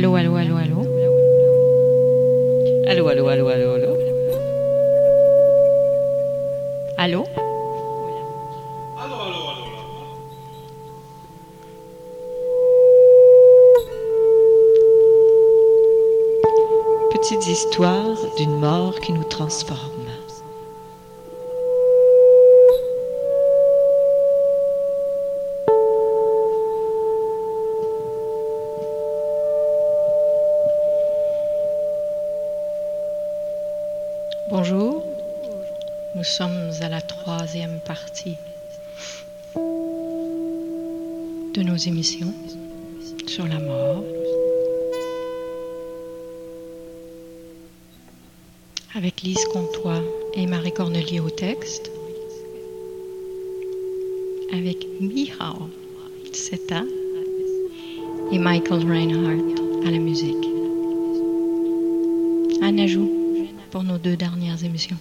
Allô, allô, allô, allô. Allô, allô, allô, allô, allô. Allô? Allô, allô, allô, allô. Petites histoires d'une mort qui nous transforme. Bonjour, nous sommes à la 3e partie de nos émissions sur la mort, avec Lise Comtois et Marie Cornelier au texte, avec Mihao, 7 ans, et Michael Reinhardt à la musique. Un ajout pour nos 2 dernières émissions.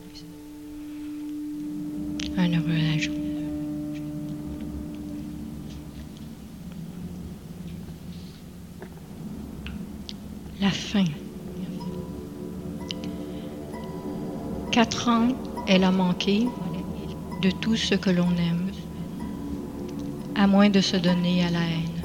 Un heureux ajout. La fin. 4 ans, elle a manqué de tout ce que l'on aime, à moins de se donner à la haine.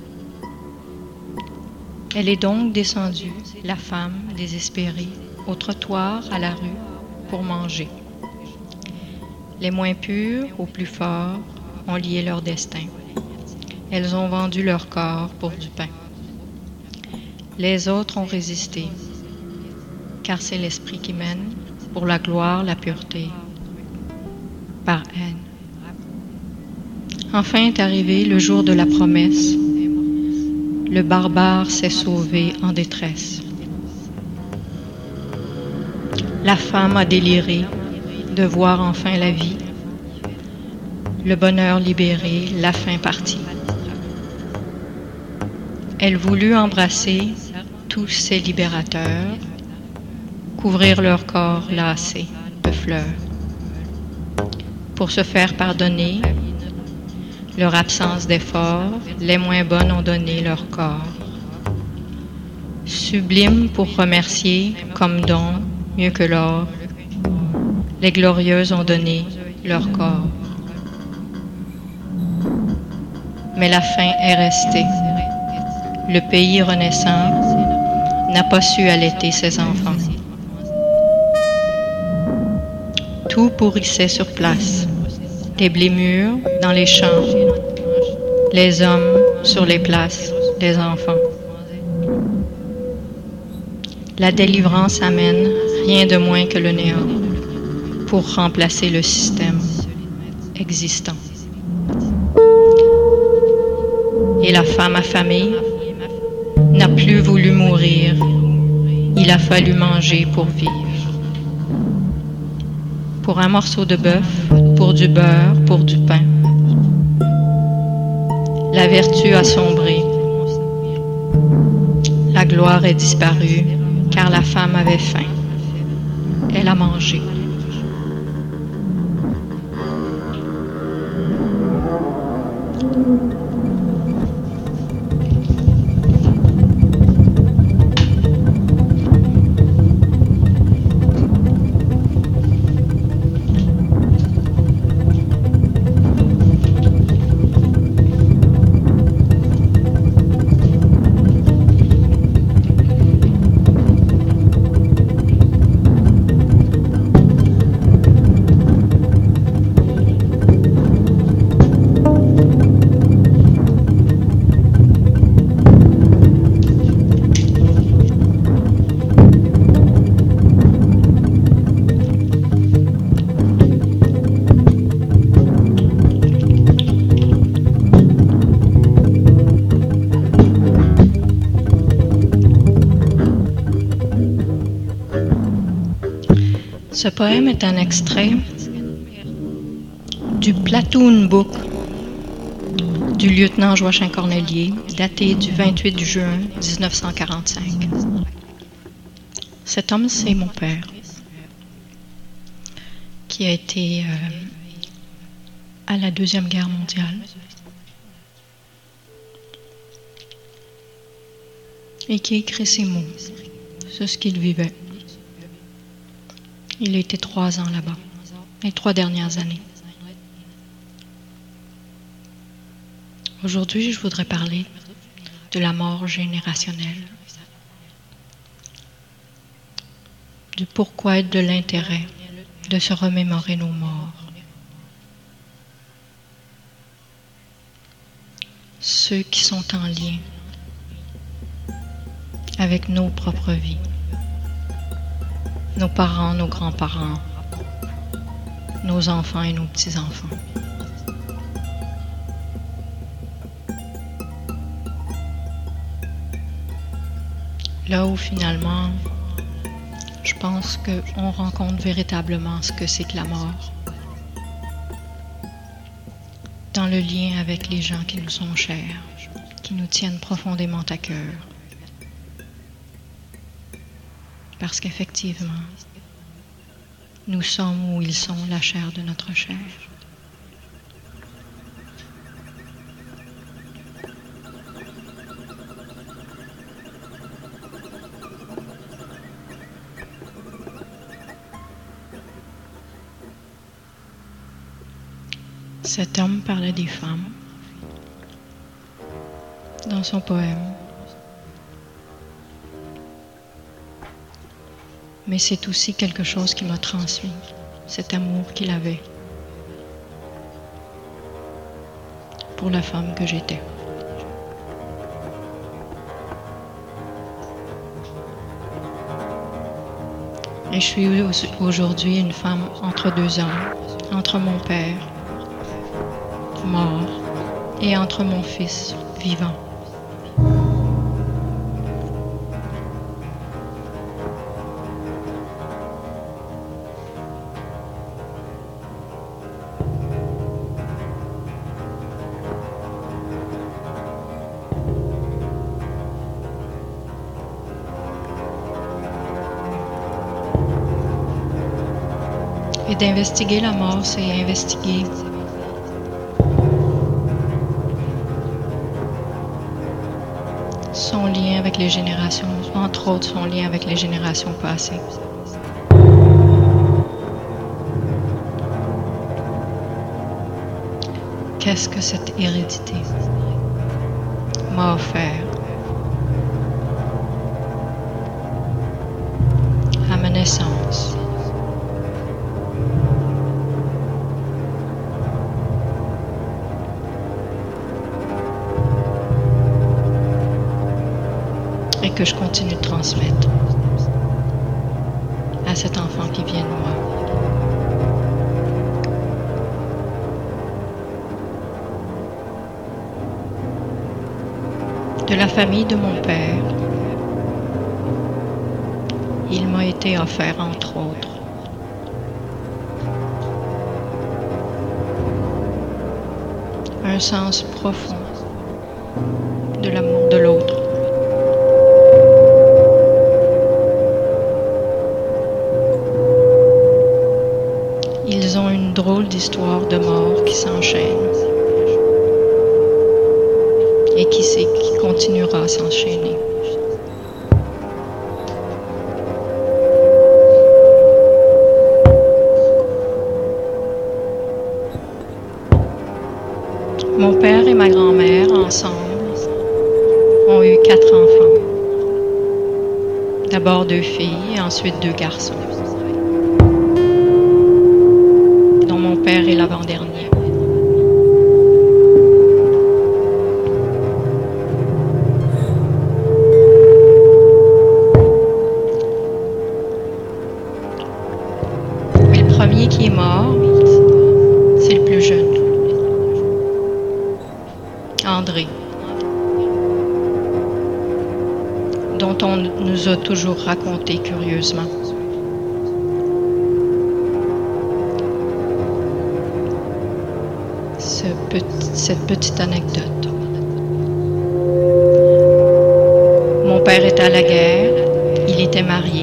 Elle est donc descendue, la femme désespérée, au trottoir, à la rue, pour manger. Les moins purs, aux plus forts, ont lié leur destin. Elles ont vendu leur corps pour du pain. Les autres ont résisté, car c'est l'esprit qui mène, pour la gloire, la pureté, par haine. Enfin est arrivé le jour de la promesse. Le barbare s'est sauvé en détresse. La femme a déliré de voir enfin la vie, le bonheur libéré, la faim partie. Elle voulut embrasser tous ces libérateurs, couvrir leur corps lassé de fleurs, pour se faire pardonner leur absence d'effort. Les moins bonnes ont donné leur corps. Sublime pour remercier comme don, mieux que l'or, les glorieuses ont donné leur corps. Mais la faim est restée. Le pays renaissant n'a pas su allaiter ses enfants. Tout pourrissait sur place. Les blés mûrs dans les champs, les hommes sur les places, les enfants. La délivrance amène rien de moins que le néant pour remplacer le système existant. Et la femme affamée n'a plus voulu mourir. Il a fallu manger pour vivre. Pour un morceau de bœuf, pour du beurre, pour du pain. La vertu a sombré. La gloire est disparue, car la femme avait faim. Elle a mangé. Ce poème est un extrait du Platoon Book du lieutenant Joachim Cornelier, daté du 28 juin 1945. Cet homme, c'est mon père, qui a été à la Deuxième Guerre mondiale. et qui écrit ces mots. C'est ce qu'il vivait. Il était 3 ans là-bas, les 3 dernières années. Aujourd'hui, je voudrais parler de la mort générationnelle, du pourquoi et de l'intérêt de se remémorer nos morts. Ceux qui sont en lien avec nos propres vies, nos parents, nos grands-parents, nos enfants et nos petits-enfants. Là où finalement, je pense qu'on rencontre véritablement ce que c'est que la mort, dans le lien avec les gens qui nous sont chers, qui nous tiennent profondément à cœur. Parce qu'effectivement, nous sommes où ils sont, la chair de notre chair. Cet homme parlait des femmes dans son poème. Mais c'est aussi quelque chose qui m'a transmis, cet amour qu'il avait pour la femme que j'étais. Et je suis aujourd'hui une femme entre 2 hommes, entre mon père, mort, et entre mon fils, vivant. Et d'investiguer la mort, c'est investiguer son lien avec les générations, entre autres son lien avec les générations passées. Qu'est-ce que cette hérédité m'a offert à ma naissance? Et que je continue de transmettre à cet enfant qui vient de moi. De la famille de mon père, il m'a été offert, entre autres, un sens profond de l'amour de l'autre. Ils ont une drôle d'histoire de mort qui s'enchaîne et qui continuera à s'enchaîner. Mon père et ma grand-mère, ensemble, ont eu 4 enfants. D'abord 2 filles et ensuite 2 garçons. Mon père est l'avant-dernier. Mais le premier qui est mort, c'est le plus jeune, André, dont on nous a toujours raconté curieusement. Cette petite anecdote. Mon père était à la guerre, il était marié,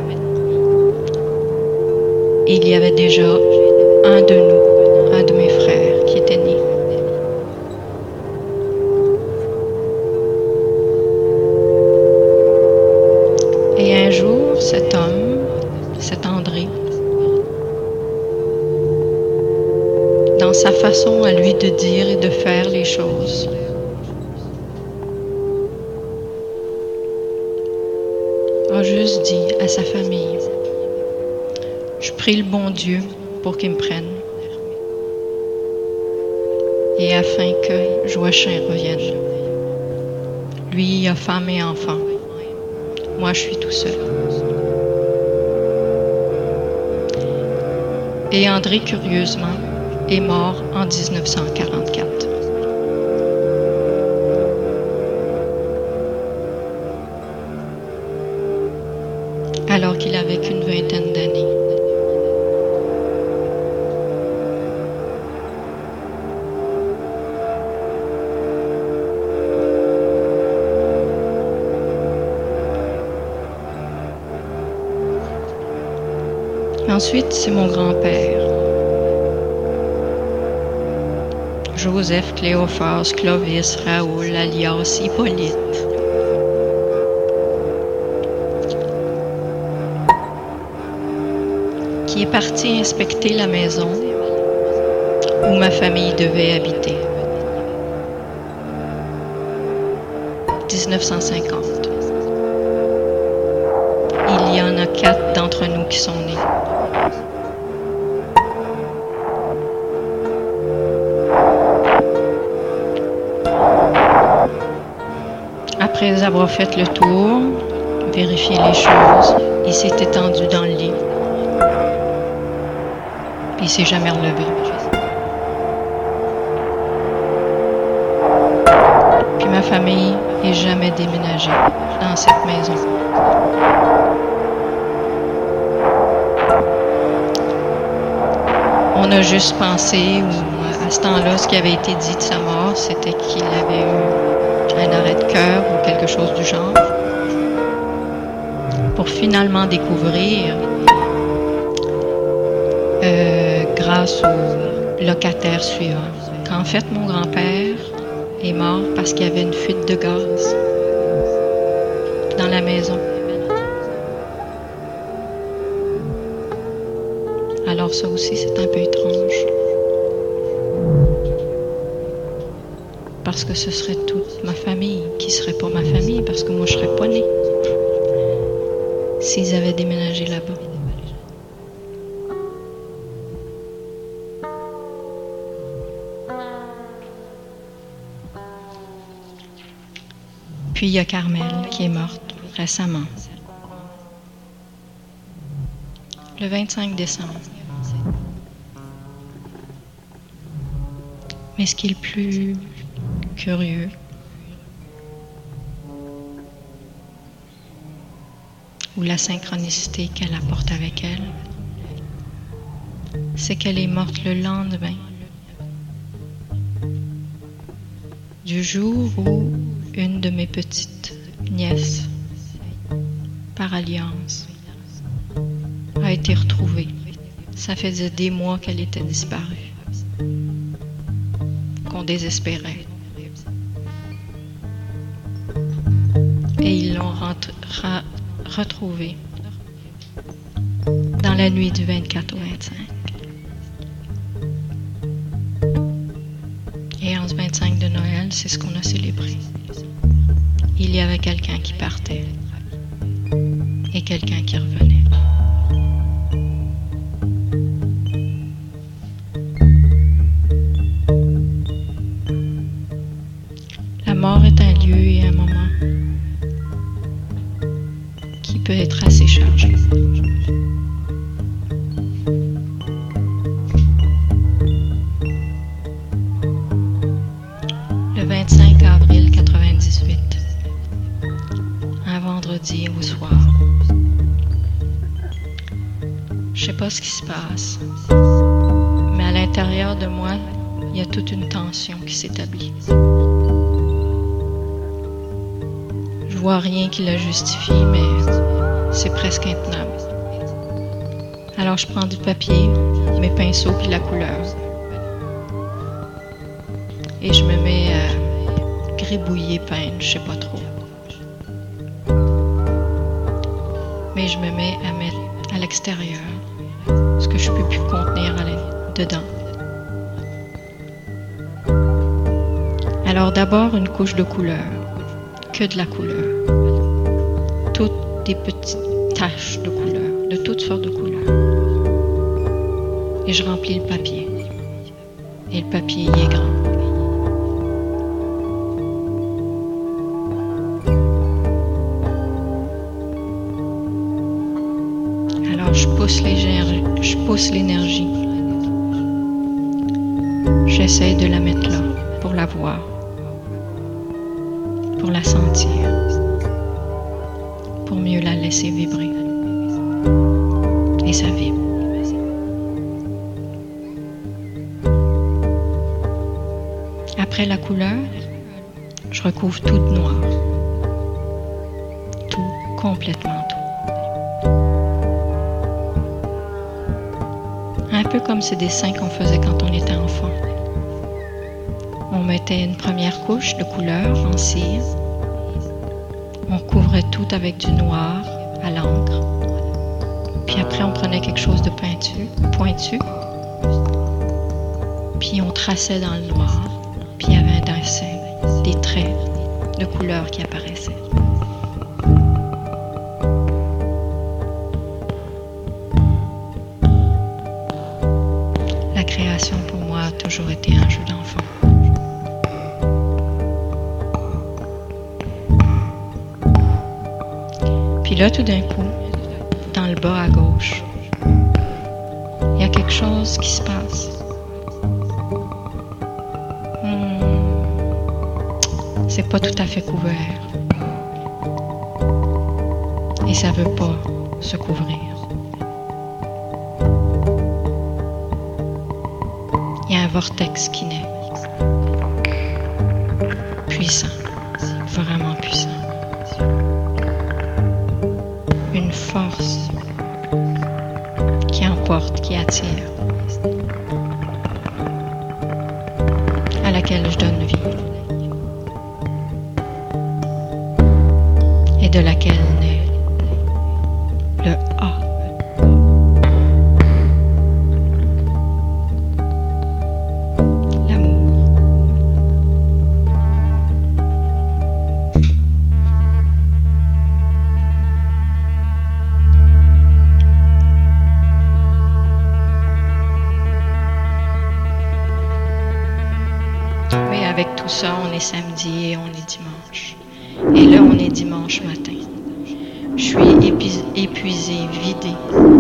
et il y avait déjà un de mes frères qui était né. jour, cet homme, cet André, dans sa façon à lui de dire et de faire les choses, a juste dit à sa famille, je prie le bon Dieu pour qu'il me prenne et afin que Joachim revienne. Lui, il a femme et enfant. Moi, je suis tout seul. Et André, curieusement, est mort en 1944. Alors qu'il avait qu'une vingtaine d'années. Ensuite, c'est mon grand-père, Joseph Cléophas Clovis Raoul alias Hippolyte. Qui est parti inspecter la maison où ma famille devait habiter. 1950. Il y en a 4 d'entre nous qui sont nés. Après avoir fait le tour, vérifié les choses, il s'est étendu dans le lit. Puis il s'est jamais relevé. Puis ma famille n'est jamais déménagée dans cette maison. On a juste pensé, ou à ce temps-là, ce qui avait été dit de sa mort, c'était qu'il avait eu un arrêt de cœur ou quelque chose du genre. Pour finalement découvrir, grâce au locataire suivant, qu'en fait, mon grand-père est mort parce qu'il y avait une fuite de gaz dans la maison. Alors ça aussi, c'est un peu étrange. Parce que ce serait toute ma famille qui serait pas ma famille, parce que moi, je serais pas née s'ils avaient déménagé là-bas. Puis il y a Carmel qui est morte récemment, le 25 décembre. Mais ce qui est le plus curieux, ou la synchronicité qu'elle apporte avec elle, c'est qu'elle est morte le lendemain du jour où une de mes petites nièces, par alliance, a été retrouvée. Ça faisait des mois qu'elle était disparue, qu'on désespérait. Et ils l'ont retrouvée dans la nuit du 24 au 25. Et en ce 25 de Noël, c'est ce qu'on a célébré. Il y avait quelqu'un qui partait et quelqu'un qui revenait. La mort est un lieu et un moment qui peut être assez chargé. Le 25 avril 98, un vendredi au soir. Je sais pas ce qui se passe, mais à l'intérieur de moi, il y a toute une tension qui s'établit. Je vois rien qui la justifie, mais c'est presque intenable. Alors je prends du papier, mes pinceaux puis la couleur. Et je me mets à gribouiller, peindre, je sais pas trop. Mais et je me mets à mettre à l'extérieur ce que je peux plus contenir dedans. Alors d'abord une couche de couleur, que de la couleur, toutes des petites taches de couleur, de toutes sortes de couleurs. Et je remplis le papier. Et le papier y est grand. Alors je pousse l'énergie. J'essaie de la mettre là pour la voir, pour la sentir, pour mieux la laisser vibrer. Et ça vibre. Après la couleur, je recouvre tout de noir. Tout, complètement tout. Un peu comme ces dessins qu'on faisait quand on était enfant. On mettait une première couche de couleur en cire. On couvrait tout avec du noir à l'encre. Puis après, on prenait quelque chose de pointu. Puis on traçait dans le noir. Puis il y avait un dessin, des traits de couleur qui apparaissaient. La création pour moi a toujours été un jeu d'enfant. Puis là, tout d'un coup, dans le bas à gauche, il y a quelque chose qui se passe. C'est pas tout à fait couvert. Et ça veut pas se couvrir. Il y a un vortex qui naît. Puissant. Vraiment puissant. Une force qui emporte, qui attire. À laquelle je donne vie. Et de laquelle naît le A. L'amour. Oui, avec tout ça, on est samedi et on est dimanche. Et là, on est dimanche matin. Je suis épuisée, vidée.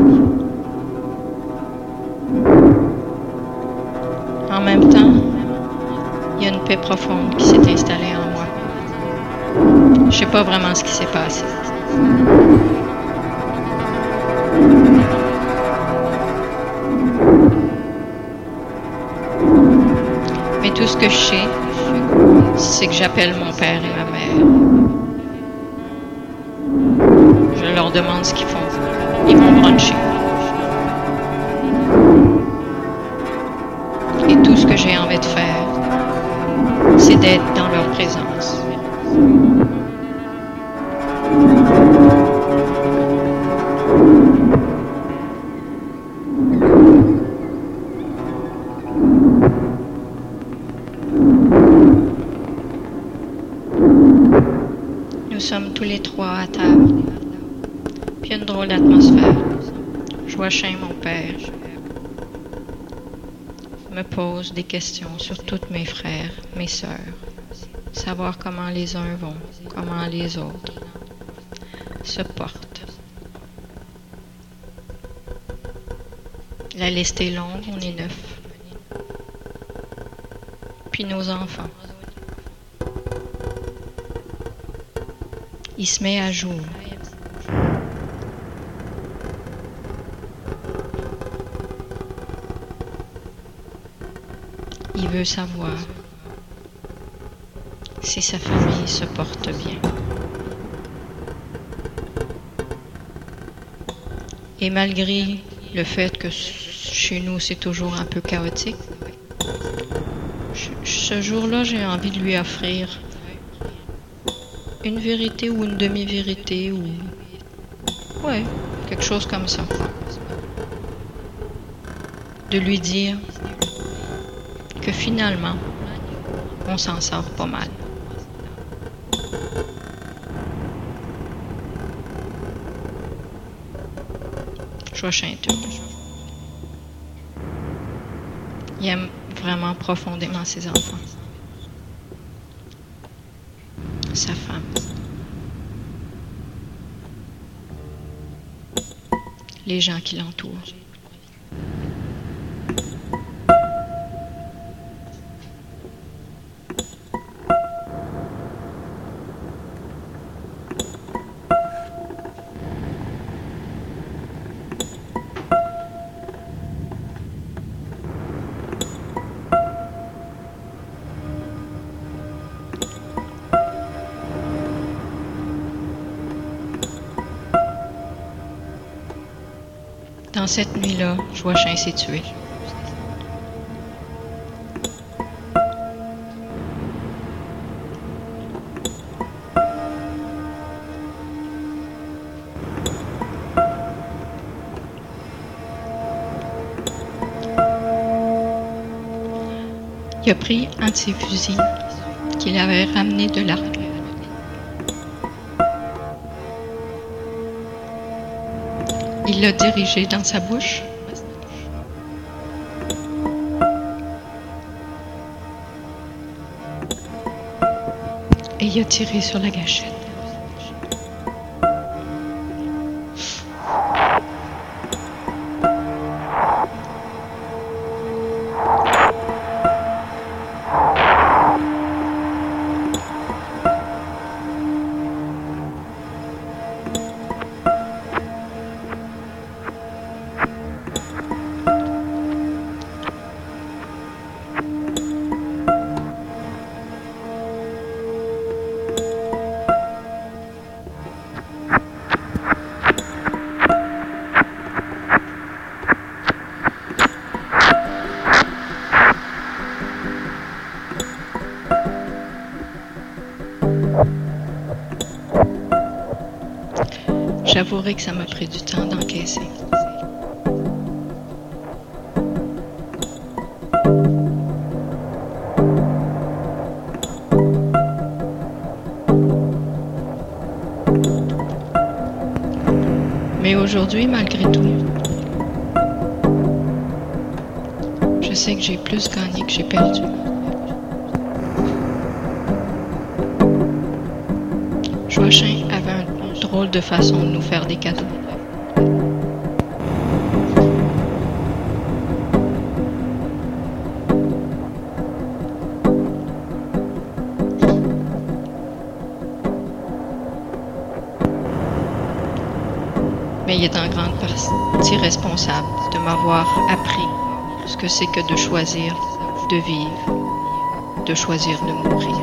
En même temps, il y a une paix profonde qui s'est installée en moi. Je sais pas vraiment ce qui s'est passé. Mais tout ce que je sais, c'est que j'appelle mon père et ma mère. Je leur demande ce qu'ils font. Ils vont bruncher. Et tout ce que j'ai envie de faire, c'est d'être dans leur présence. Nous sommes tous les trois à table. Puis une drôle d'atmosphère. Joachim, mon père, me pose des questions sur tous mes frères, mes sœurs. Savoir comment les uns vont, comment les autres se portent. La liste est longue, on est 9. Puis nos enfants. Il se met à jour. Il veut savoir si sa famille se porte bien. Et malgré le fait que chez nous c'est toujours un peu chaotique, ce jour-là j'ai envie de lui offrir une vérité ou une demi-vérité ou Ouais, quelque chose comme ça. De lui dire que finalement, on s'en sort pas mal. Joachim Tulle. Il aime vraiment profondément ses enfants. Sa femme. Les gens qui l'entourent. Dans cette nuit-là, Joachim s'est tué. Il a pris un de ses fusils qu'il avait ramené de l'armée. Il l'a dirigé dans sa bouche. Et il a tiré sur la gâchette. J'avouerai que ça m'a pris du temps d'encaisser. Mais aujourd'hui, malgré tout, je sais que j'ai plus gagné que j'ai perdu. Joachim avait une drôle de façon de nous faire des cadeaux. Mais il est en grande partie responsable de m'avoir appris ce que c'est que de choisir de vivre, de choisir de mourir.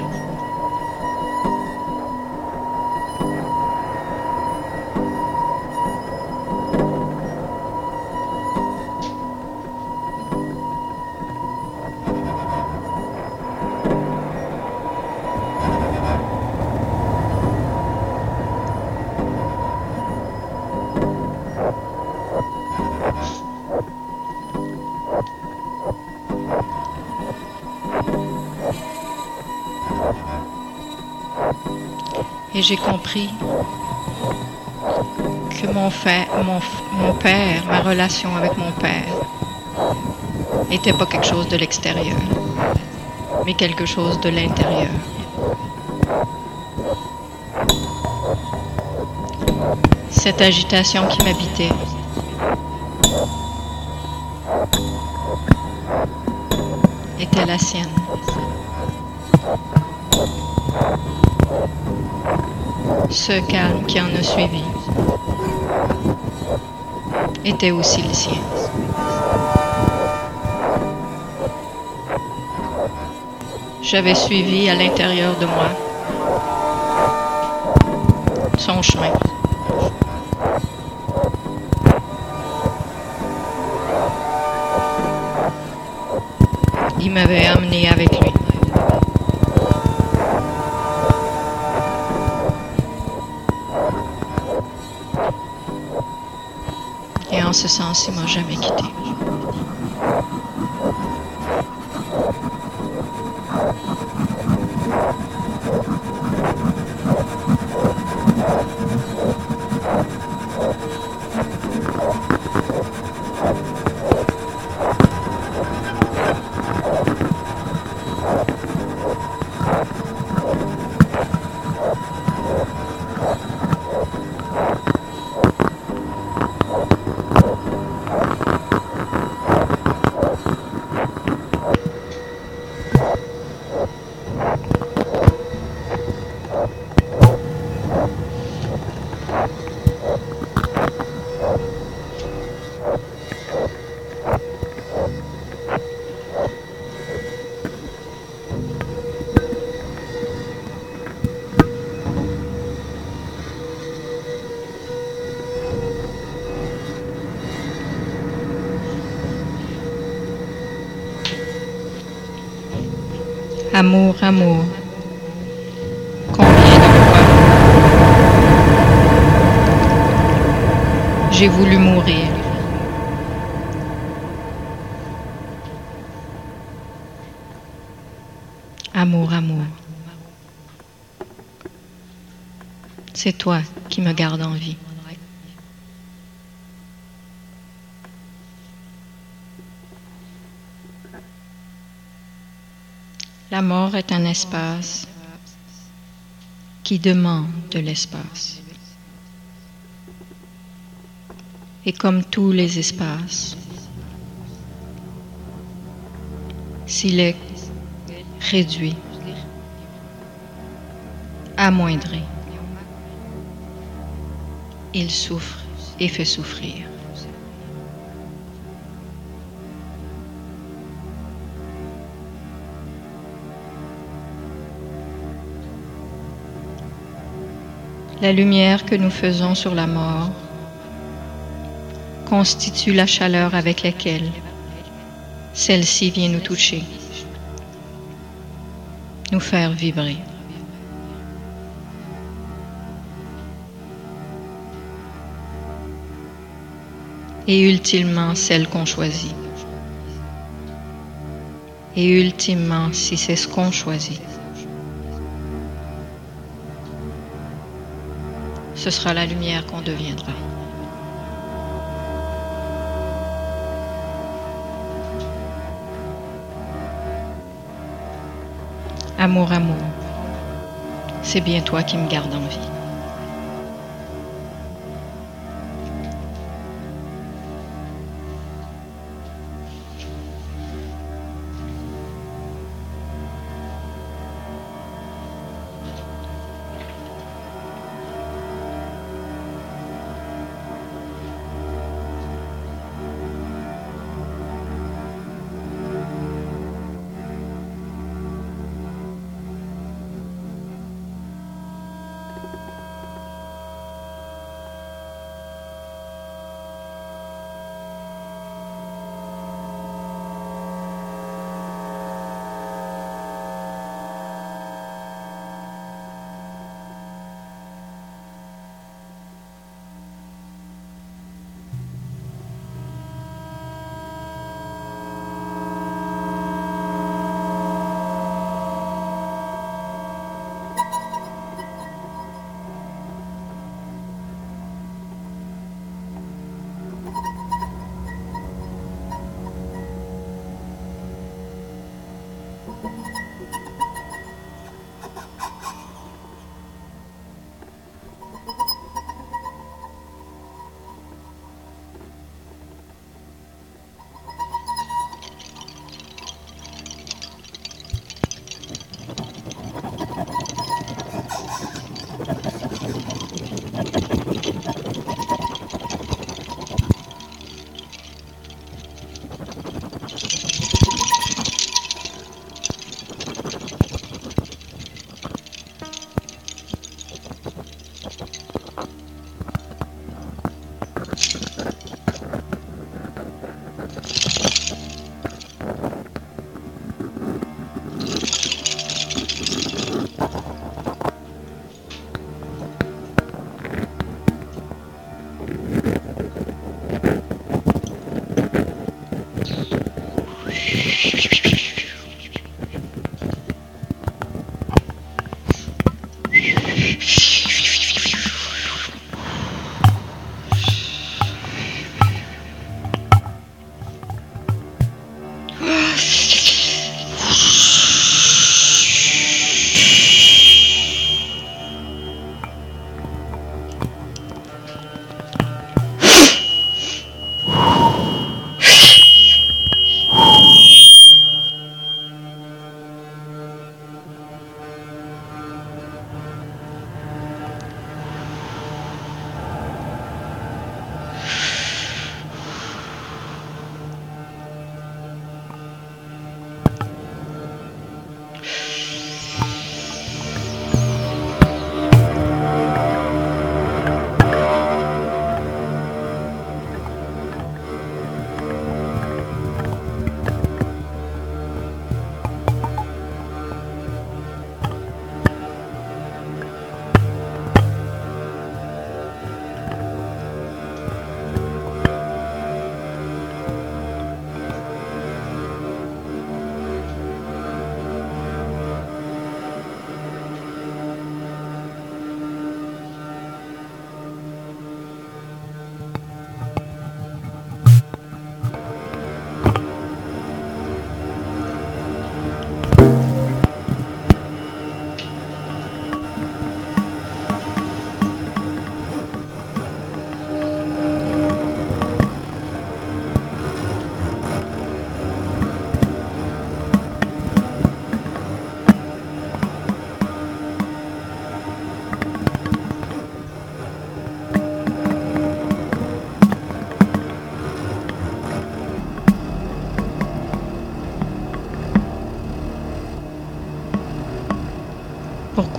Et j'ai compris que mon père, ma relation avec mon père, n'était pas quelque chose de l'extérieur, mais quelque chose de l'intérieur. Cette agitation qui m'habitait était la sienne. Ce calme qui en a suivi était aussi le sien. J'avais suivi à l'intérieur de moi son chemin. Il m'avait amené avec lui. Et en ce sens, il m'a jamais quitté. Amour, amour, combien de fois j'ai voulu mourir. Amour, amour, c'est toi qui me gardes en vie. La mort est un espace qui demande de l'espace. Et comme tous les espaces, s'il est réduit, amoindri, il souffre et fait souffrir. La lumière que nous faisons sur la mort constitue la chaleur avec laquelle celle-ci vient nous toucher, nous faire vibrer. Et ultimement celle qu'on choisit. Et ultimement, si c'est ce qu'on choisit, ce sera la lumière qu'on deviendra. Amour, amour, c'est bien toi qui me gardes en vie.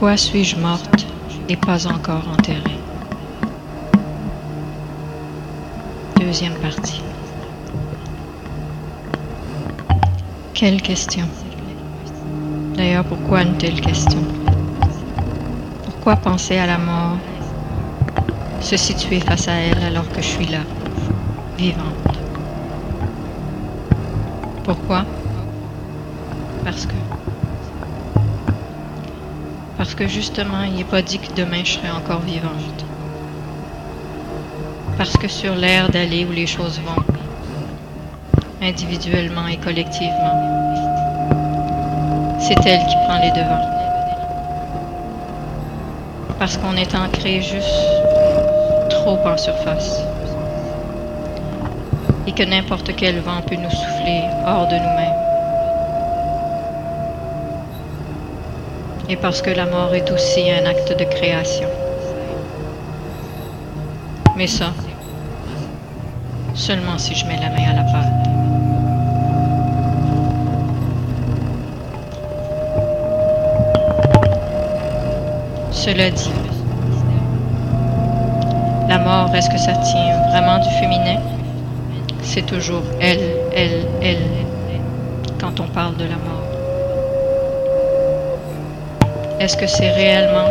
Pourquoi suis-je morte et pas encore enterrée? Deuxième partie. Quelle question? D'ailleurs, pourquoi une telle question? Pourquoi penser à la mort, se situer face à elle alors que je suis là, vivante? Pourquoi? Parce que justement, il n'est pas dit que demain je serai encore vivante. Parce que sur l'air d'aller où les choses vont, individuellement et collectivement, c'est elle qui prend les devants. Parce qu'on est ancré juste trop en surface. Et que n'importe quel vent peut nous souffler hors de nous-mêmes. Et parce que la mort est aussi un acte de création. Mais ça, seulement si je mets la main à la pâte. Cela dit, la mort, est-ce que ça tient vraiment du féminin? C'est toujours elle, quand on parle de la mort. Est-ce que c'est réellement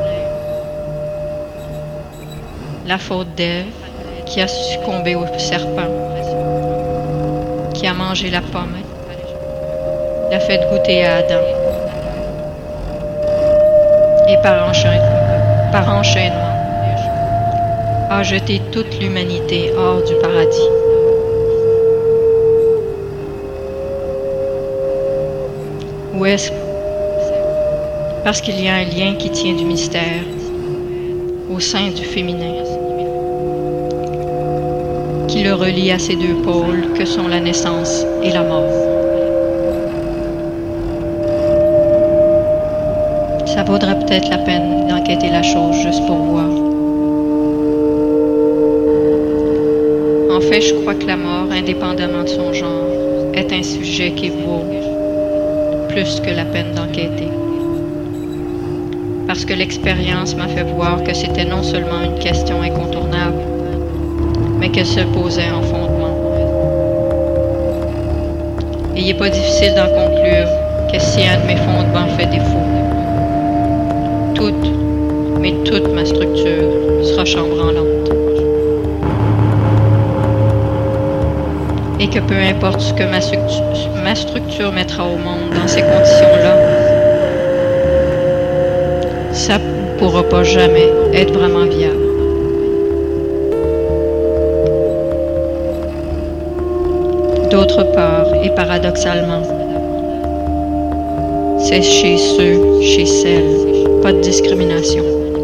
la faute d'Ève qui a succombé au serpent, qui a mangé la pomme, l'a fait goûter à Adam et par enchaînement a jeté toute l'humanité hors du paradis? Ou est-ce parce qu'il y a un lien qui tient du mystère au sein du féminin, qui le relie à ces deux pôles que sont la naissance et la mort? Ça vaudrait peut-être la peine d'enquêter la chose juste pour voir. En fait, je crois que la mort, indépendamment de son genre, est un sujet qui vaut plus que la peine d'enquêter. Parce que l'expérience m'a fait voir que c'était non seulement une question incontournable, mais qu'elle se posait en fondement. Et il n'est pas difficile d'en conclure que si un de mes fondements fait défaut, toute ma structure sera chambranlante. Et que peu importe ce que ma structure mettra au monde dans ces conditions-là, ça ne pourra pas jamais être vraiment viable. D'autre part, et paradoxalement, c'est chez celles, pas de discrimination,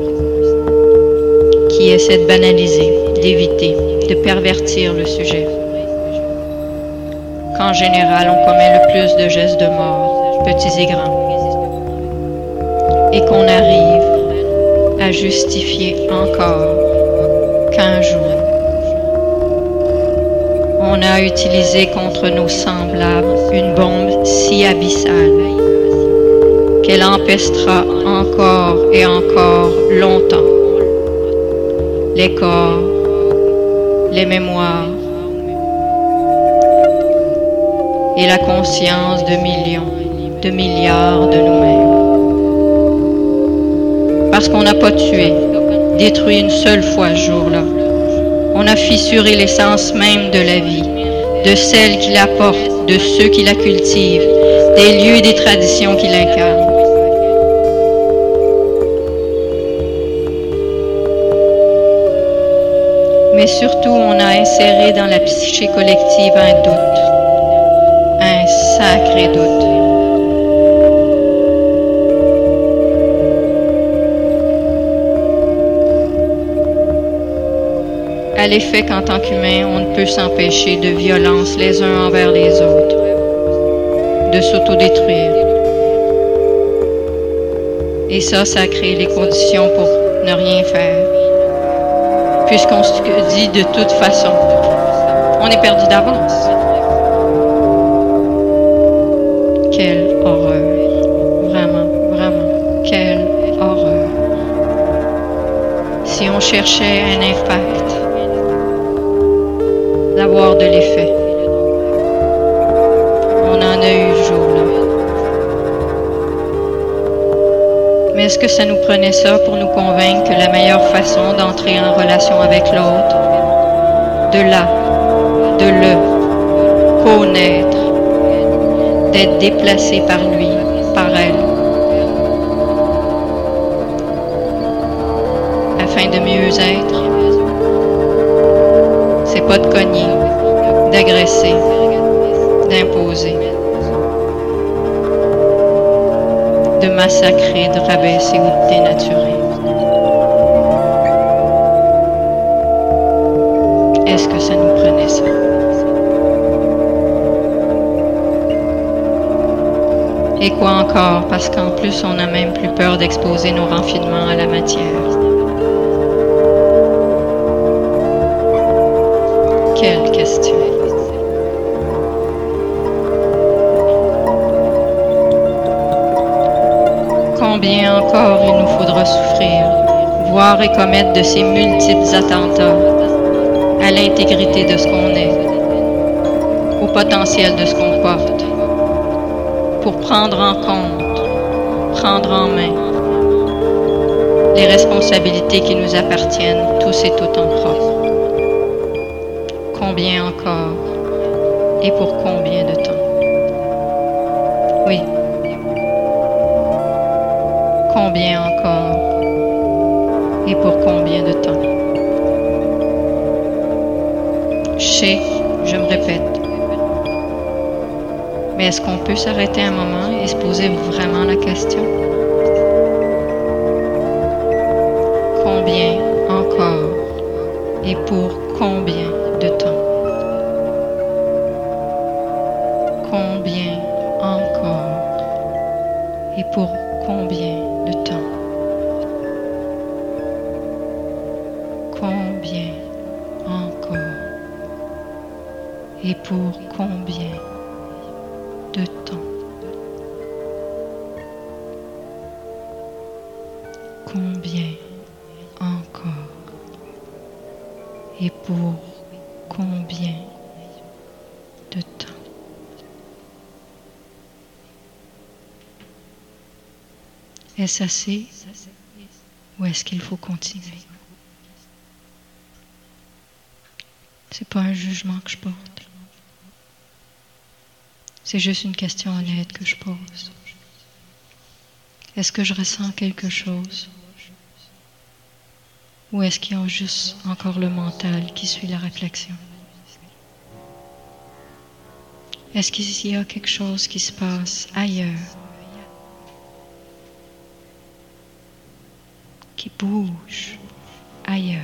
qui essaient de banaliser, d'éviter, de pervertir le sujet, qu'en général on commet le plus de gestes de mort, petits et grands, et qu'on arrive à justifier encore qu'un jour, on a utilisé contre nos semblables une bombe si abyssale qu'elle empestera encore et encore longtemps les corps, les mémoires et la conscience de millions, de milliards de nous-mêmes. Parce qu'on n'a pas tué, détruit une seule fois ce jour-là. On a fissuré l'essence même de la vie, de celle qui la porte, de ceux qui la cultivent, des lieux et des traditions qui l'incarnent. Mais surtout, on a inséré dans la psyché collective un doute, un sacré doute. À l'effet qu'en tant qu'humain, on ne peut s'empêcher de violence les uns envers les autres, de s'autodétruire. Et ça a créé les conditions pour ne rien faire. Puisqu'on se dit de toute façon, on est perdu d'avance. Quelle horreur. Vraiment, vraiment, quelle horreur. Si on cherchait un impact, d'avoir de l'effet, on en a eu ce jour-là. Mais est-ce que ça nous prenait ça pour nous convaincre que la meilleure façon d'entrer en relation avec l'autre, de le connaître, d'être déplacé par lui, par elle, afin de mieux être, c'est pas de cogner, d'agresser, d'imposer, de massacrer, de rabaisser ou de dénaturer. Est-ce que ça nous prenait ça? Et quoi encore? Parce qu'en plus, on n'a même plus peur d'exposer nos renfilements à la matière. Quelle question! Combien encore il nous faudra souffrir, voir et commettre de ces multiples attentats à l'intégrité de ce qu'on est, au potentiel de ce qu'on porte, pour prendre en compte, prendre en main les responsabilités qui nous appartiennent tous et toutes en propre. Combien encore et pour combien de temps? Oui. Combien encore et pour combien de temps? Je sais, je me répète. Mais est-ce qu'on peut s'arrêter un moment et se poser vraiment la question? Combien encore et pour combien de temps? Combien encore et pour combien de temps? Combien encore et pour combien de temps? Combien encore et pour combien de temps? Est-ce assez ou est-ce qu'il faut continuer? C'est pas un jugement que je porte. C'est juste une question honnête que je pose. Est-ce que je ressens quelque chose? Ou est-ce qu'il y a juste encore le mental qui suit la réflexion? Est-ce qu'il y a quelque chose qui se passe ailleurs? Qui bouge ailleurs?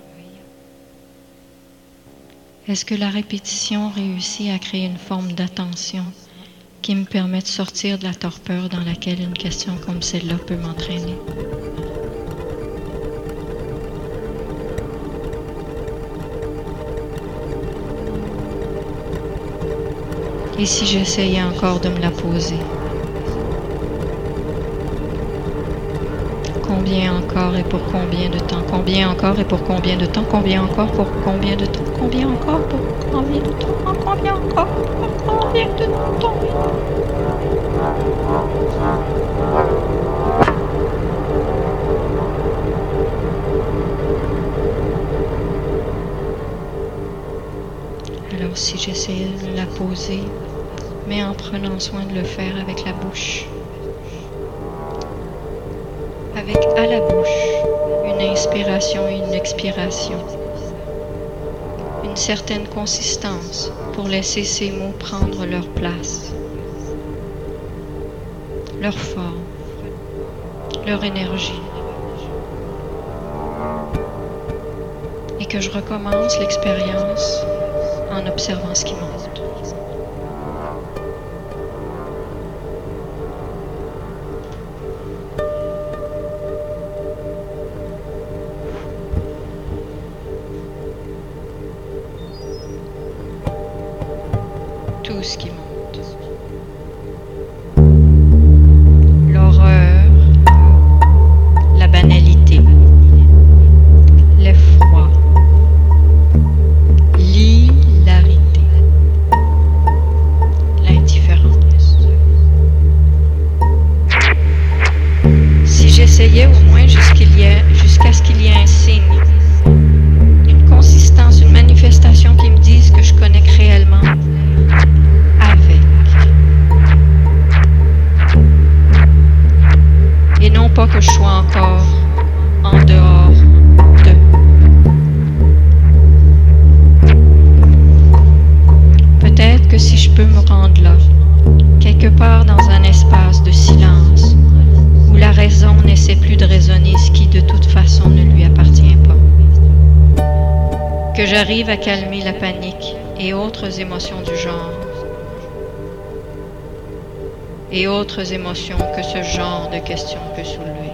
Est-ce que la répétition réussit à créer une forme d'attention qui me permet de sortir de la torpeur dans laquelle une question comme celle-là peut m'entraîner? Et si j'essayais encore de me la poser? Combien encore et pour combien de temps? Combien encore et pour combien de temps? Combien encore pour combien de temps? Combien encore pour combien de temps? Combien encore pour combien de temps? Alors si j'essayais de la poser, mais en prenant soin de le faire avec la bouche, avec à la bouche une inspiration et une expiration, une certaine consistance pour laisser ces mots prendre leur place, leur forme, leur énergie, et que je recommence l'expérience en observant ce qui monte. Tout ce qui monte. L'horreur, la banalité, que si je peux me rendre là, quelque part dans un espace de silence, où la raison n'essaie plus de raisonner ce qui de toute façon ne lui appartient pas, que j'arrive à calmer la panique et autres émotions du genre, et autres émotions que ce genre de questions peut soulever.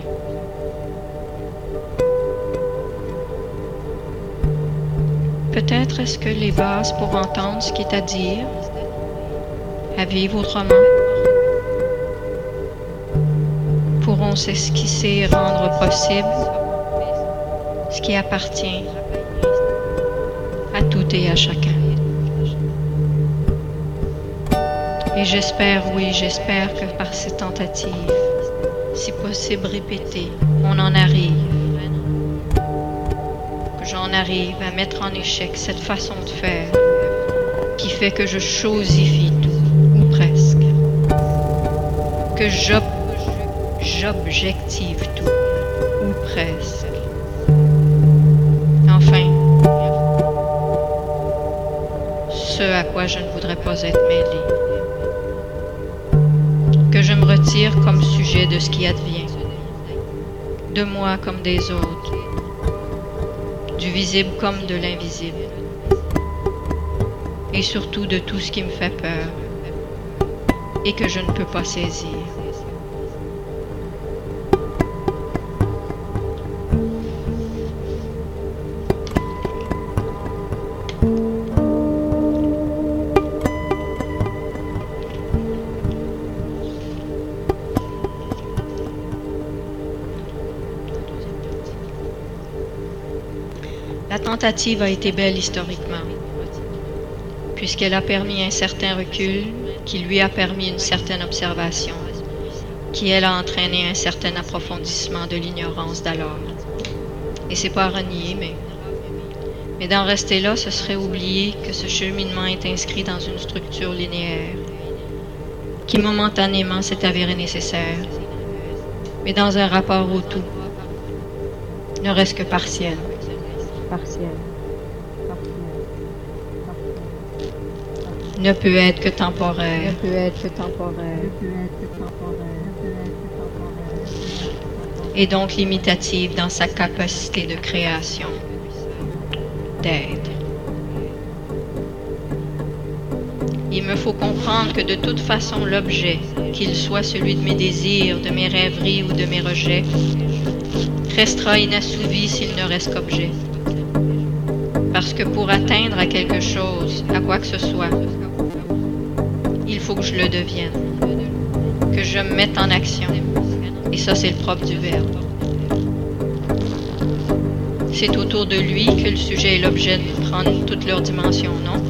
Peut-être est-ce que les bases pour entendre ce qui est à dire, à vivre autrement, pourront s'esquisser et rendre possible ce qui appartient à tout et à chacun. Et j'espère, oui, j'espère que par ces tentatives, si possible répétées, on en arrive, que j'en arrive à mettre en échec cette façon de faire qui fait que je chosifie tout, ou presque, que j'objective tout, ou presque. Enfin, ce à quoi je ne voudrais pas être mêlé, que je me retire comme sujet de ce qui advient, de moi comme des autres, du visible comme de l'invisible, et surtout de tout ce qui me fait peur et que je ne peux pas saisir. La tentative a été belle historiquement, puisqu'elle a permis un certain recul, qui lui a permis une certaine observation, qui elle a entraîné un certain approfondissement de l'ignorance d'alors. Et c'est pas à renier, mais d'en rester là, ce serait oublier que ce cheminement est inscrit dans une structure linéaire, qui momentanément s'est avérée nécessaire, mais dans un rapport au tout, ne reste que partiel. Ne peut être que temporaire. Et donc limitative dans sa capacité de création, d'aide. Il me faut comprendre que de toute façon l'objet, qu'il soit celui de mes désirs, de mes rêveries ou de mes rejets, restera inassouvi s'il ne reste qu'objet. Parce que pour atteindre à quelque chose, à quoi que ce soit, il faut que je le devienne, que je me mette en action. Et ça, c'est le propre du verbe. C'est autour de lui que le sujet et l'objet prennent toutes leurs dimensions, non?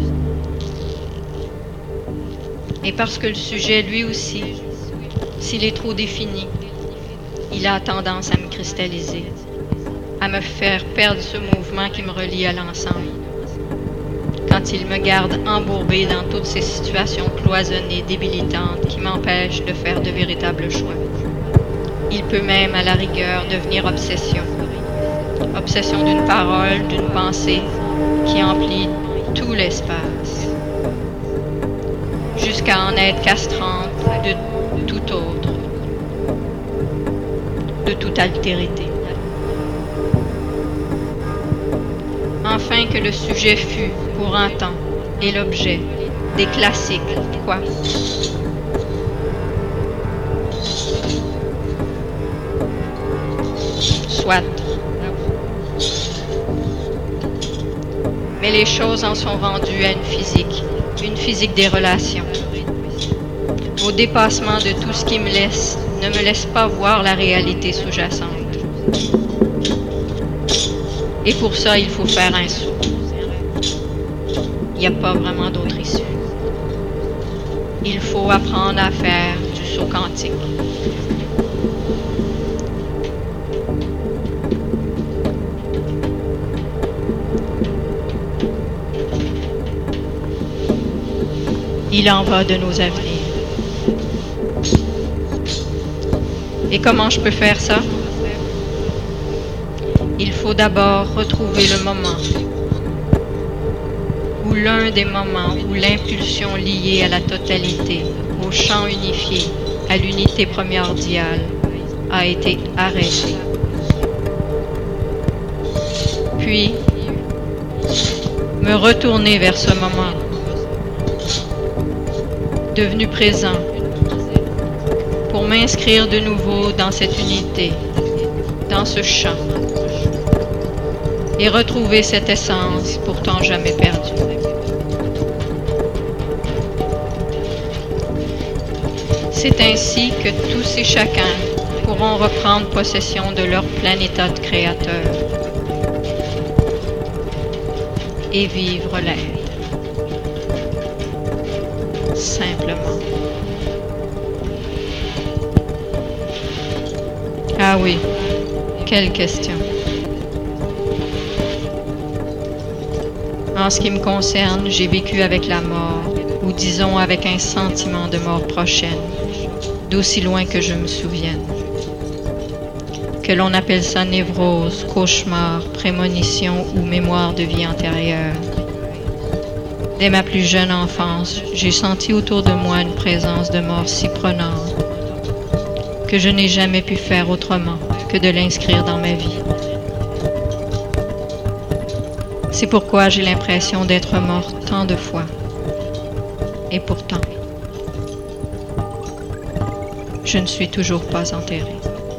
Et parce que le sujet, lui aussi, s'il est trop défini, il a tendance à me cristalliser, à me faire perdre ce mouvement qui me relie à l'ensemble. Quand il me garde embourbé dans toutes ces situations cloisonnées, débilitantes, qui m'empêchent de faire de véritables choix. Il peut même, à la rigueur, devenir obsession. Obsession d'une parole, d'une pensée, qui emplit tout l'espace, jusqu'à en être castrante de tout autre, de toute altérité. Enfin que le sujet fût, pour un temps, et l'objet, des classiques, quoi. Soit. Mais les choses en sont rendues à une physique des relations, au dépassement de tout ce qui ne me laisse pas voir la réalité sous-jacente. Et pour ça, il faut faire un saut. Il n'y a pas vraiment d'autre issue. Il faut apprendre à faire du saut quantique. Il en va de nos avenirs. Et comment je peux faire ça? Il faut d'abord retrouver le moment où l'un des moments où l'impulsion liée à la totalité, au champ unifié, à l'unité primordiale, a été arrêtée. Puis, me retourner vers ce moment, devenu présent, pour m'inscrire de nouveau dans cette unité, dans ce champ, et retrouver cette essence pourtant jamais perdue. C'est ainsi que tous et chacun pourront reprendre possession de leur plein état de créateur et vivre l'être. Simplement. Ah oui, quelle question. En ce qui me concerne, j'ai vécu avec la mort, ou disons avec un sentiment de mort prochaine, d'aussi loin que je me souvienne. Que l'on appelle ça névrose, cauchemar, prémonition ou mémoire de vie antérieure. Dès ma plus jeune enfance, j'ai senti autour de moi une présence de mort si prenante que je n'ai jamais pu faire autrement que de l'inscrire dans ma vie. C'est pourquoi j'ai l'impression d'être morte tant de fois. Et pourtant, je ne suis toujours pas enterrée.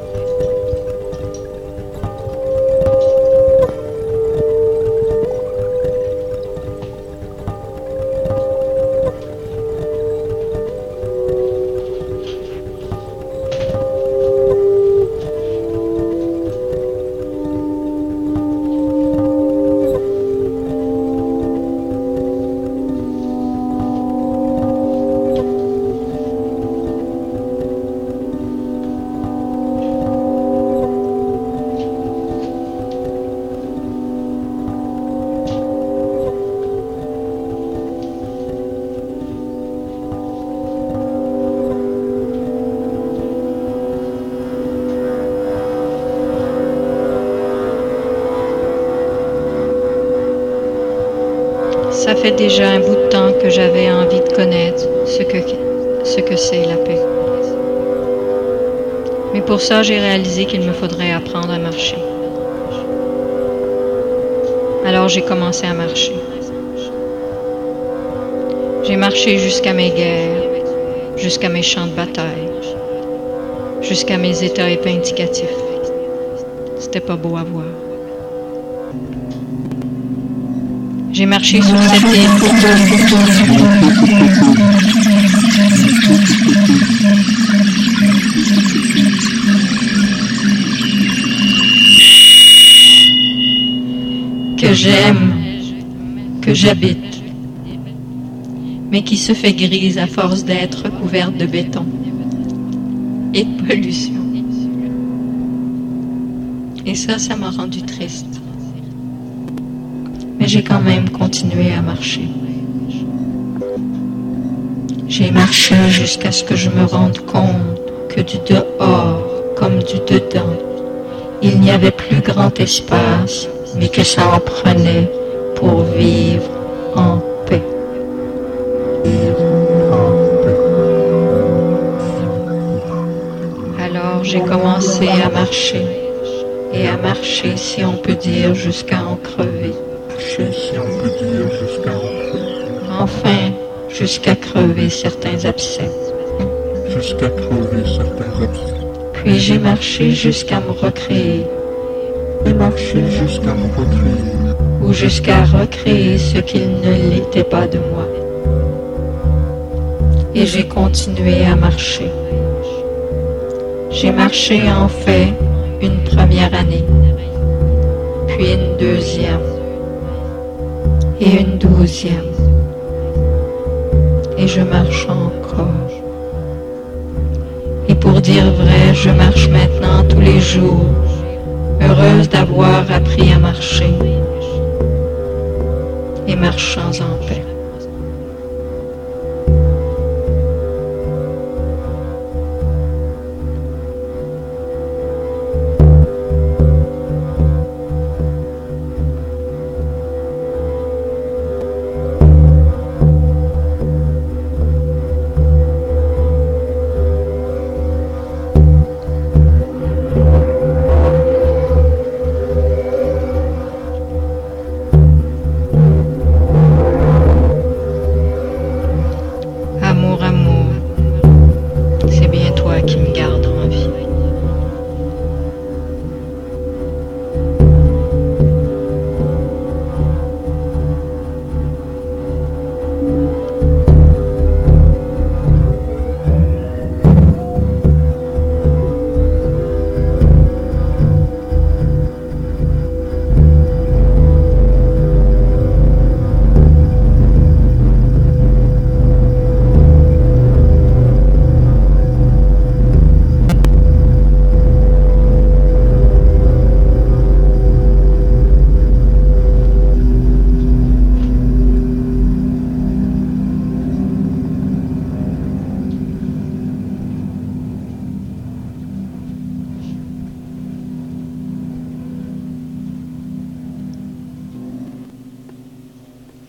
Ça fait déjà un bout de temps que j'avais envie de connaître ce que c'est la paix. Mais pour ça, j'ai réalisé qu'il me faudrait apprendre à marcher. Alors j'ai commencé à marcher. J'ai marché jusqu'à mes guerres, jusqu'à mes champs de bataille, jusqu'à mes états indicatifs. C'était pas beau à voir. J'ai marché sur cette île que j'aime, que j'habite, mais qui se fait grise à force d'être recouverte de béton et de pollution. Et ça m'a rendu triste. Mais j'ai quand même continué à marcher. J'ai marché jusqu'à ce que je me rende compte que du dehors comme du dedans, il n'y avait plus grand espace, mais que ça en prenait pour vivre en paix. Alors j'ai commencé à marcher, et à marcher, si on peut dire, jusqu'à en crever. Enfin, jusqu'à crever certains abcès. Puis j'ai marché jusqu'à me recréer. Ou jusqu'à recréer ce qu'il ne l'était pas de moi. Et j'ai continué à marcher. J'ai marché en fait une première année, puis une deuxième, et une 12e. Et je marche encore. Et pour dire vrai, je marche maintenant tous les jours, heureuse d'avoir appris à marcher et marchant en paix.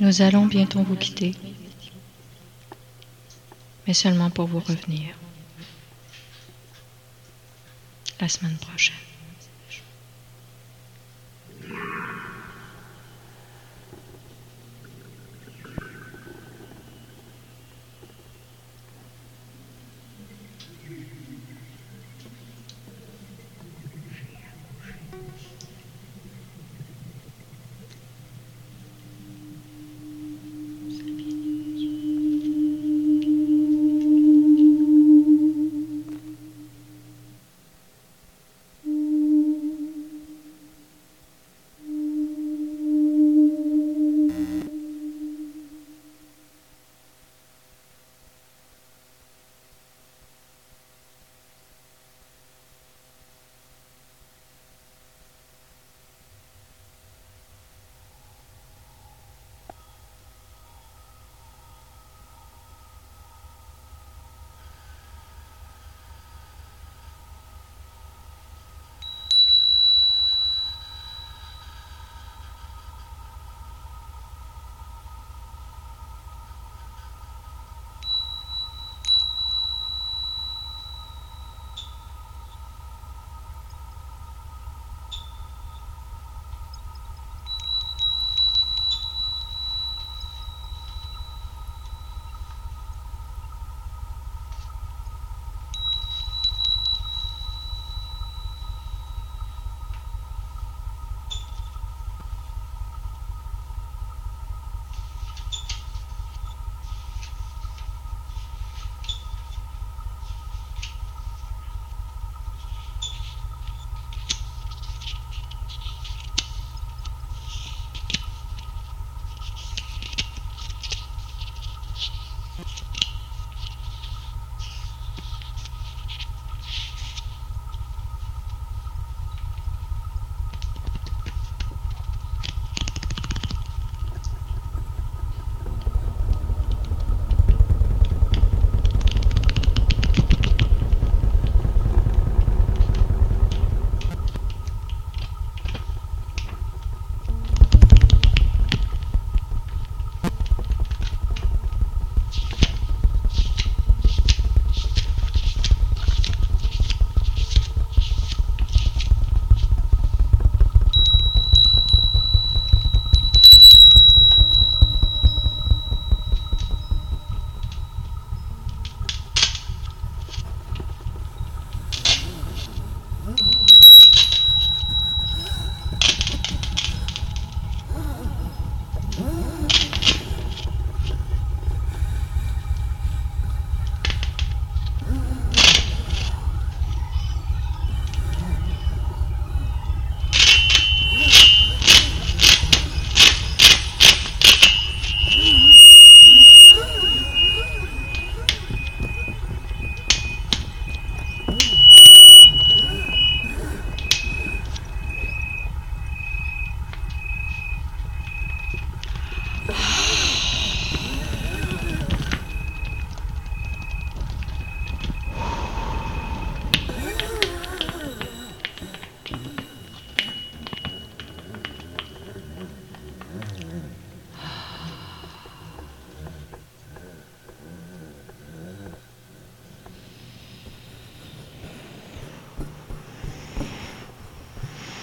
Nous allons bientôt vous quitter, mais seulement pour vous revenir la semaine prochaine.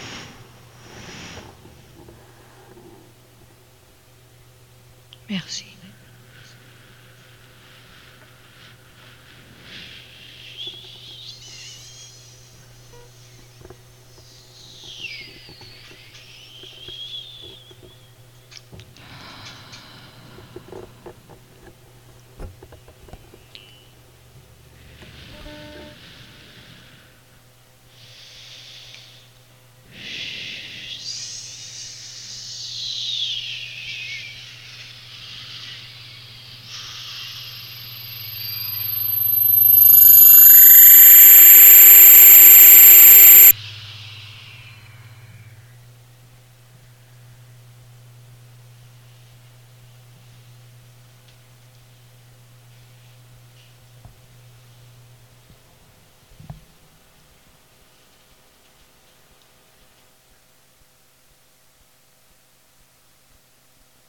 Merci.